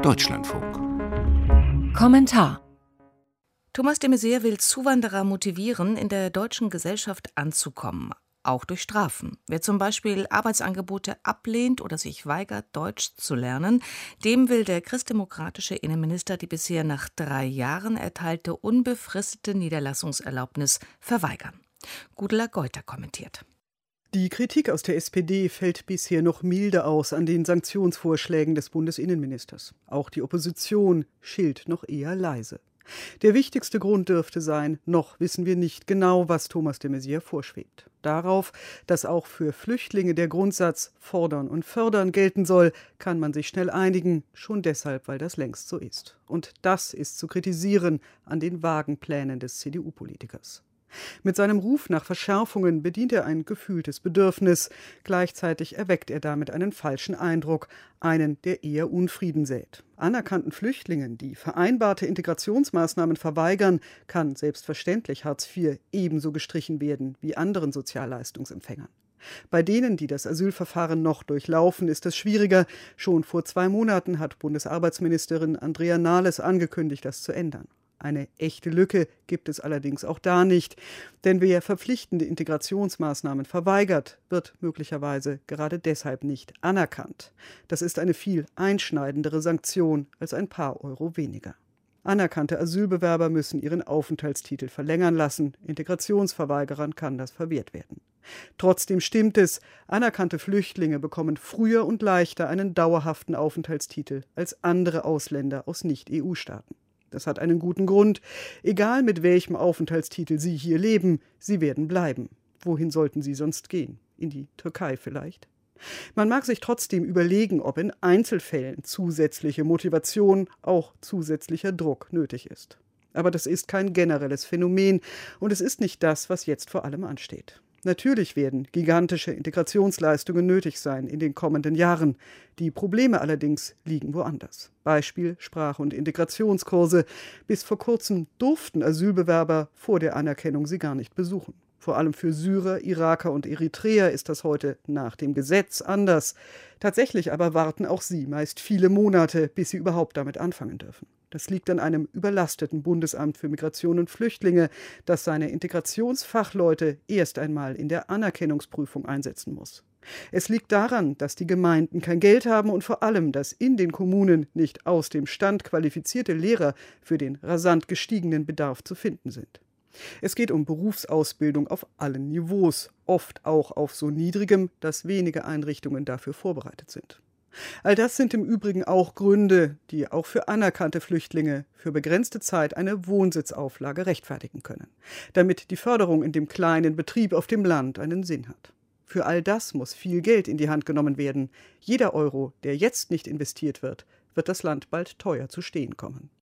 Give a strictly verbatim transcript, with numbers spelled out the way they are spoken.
Deutschlandfunk. Kommentar: Thomas de Maizière will Zuwanderer motivieren, in der deutschen Gesellschaft anzukommen, auch durch Strafen. Wer zum Beispiel Arbeitsangebote ablehnt oder sich weigert, Deutsch zu lernen, dem will der christdemokratische Innenminister die bisher nach drei Jahren erteilte unbefristete Niederlassungserlaubnis verweigern. Gudula Geuter kommentiert. Die Kritik aus der S P D fällt bisher noch milde aus an den Sanktionsvorschlägen des Bundesinnenministers. Auch die Opposition schilt noch eher leise. Der wichtigste Grund dürfte sein, noch wissen wir nicht genau, was Thomas de Maizière vorschwebt. Darauf, dass auch für Flüchtlinge der Grundsatz fordern und fördern gelten soll, kann man sich schnell einigen, schon deshalb, weil das längst so ist. Und das ist zu kritisieren an den vagen Plänen des C D U-Politikers. Mit seinem Ruf nach Verschärfungen bedient er ein gefühltes Bedürfnis. Gleichzeitig erweckt er damit einen falschen Eindruck, einen, der eher Unfrieden sät. Anerkannten Flüchtlingen, die vereinbarte Integrationsmaßnahmen verweigern, kann selbstverständlich Hartz vier ebenso gestrichen werden wie anderen Sozialleistungsempfängern. Bei denen, die das Asylverfahren noch durchlaufen, ist es schwieriger. Schon vor zwei Monaten hat Bundesarbeitsministerin Andrea Nahles angekündigt, das zu ändern. Eine echte Lücke gibt es allerdings auch da nicht, denn wer verpflichtende Integrationsmaßnahmen verweigert, wird möglicherweise gerade deshalb nicht anerkannt. Das ist eine viel einschneidendere Sanktion als ein paar Euro weniger. Anerkannte Asylbewerber müssen ihren Aufenthaltstitel verlängern lassen, Integrationsverweigerern kann das verwehrt werden. Trotzdem stimmt es, anerkannte Flüchtlinge bekommen früher und leichter einen dauerhaften Aufenthaltstitel als andere Ausländer aus Nicht-E U-Staaten. Das hat einen guten Grund. Egal mit welchem Aufenthaltstitel Sie hier leben, Sie werden bleiben. Wohin sollten Sie sonst gehen? In die Türkei vielleicht? Man mag sich trotzdem überlegen, ob in Einzelfällen zusätzliche Motivation, auch zusätzlicher Druck nötig ist. Aber das ist kein generelles Phänomen und es ist nicht das, was jetzt vor allem ansteht. Natürlich werden gigantische Integrationsleistungen nötig sein in den kommenden Jahren. Die Probleme allerdings liegen woanders. Beispiel Sprach- und Integrationskurse. Bis vor kurzem durften Asylbewerber vor der Anerkennung sie gar nicht besuchen. Vor allem für Syrer, Iraker und Eritreer ist das heute nach dem Gesetz anders. Tatsächlich aber warten auch sie meist viele Monate, bis sie überhaupt damit anfangen dürfen. Das liegt an einem überlasteten Bundesamt für Migration und Flüchtlinge, das seine Integrationsfachleute erst einmal in der Anerkennungsprüfung einsetzen muss. Es liegt daran, dass die Gemeinden kein Geld haben und vor allem, dass in den Kommunen nicht aus dem Stand qualifizierte Lehrer für den rasant gestiegenen Bedarf zu finden sind. Es geht um Berufsausbildung auf allen Niveaus, oft auch auf so niedrigem, dass wenige Einrichtungen dafür vorbereitet sind. All das sind im Übrigen auch Gründe, die auch für anerkannte Flüchtlinge für begrenzte Zeit eine Wohnsitzauflage rechtfertigen können, damit die Förderung in dem kleinen Betrieb auf dem Land einen Sinn hat. Für all das muss viel Geld in die Hand genommen werden. Jeder Euro, der jetzt nicht investiert wird, wird das Land bald teuer zu stehen kommen.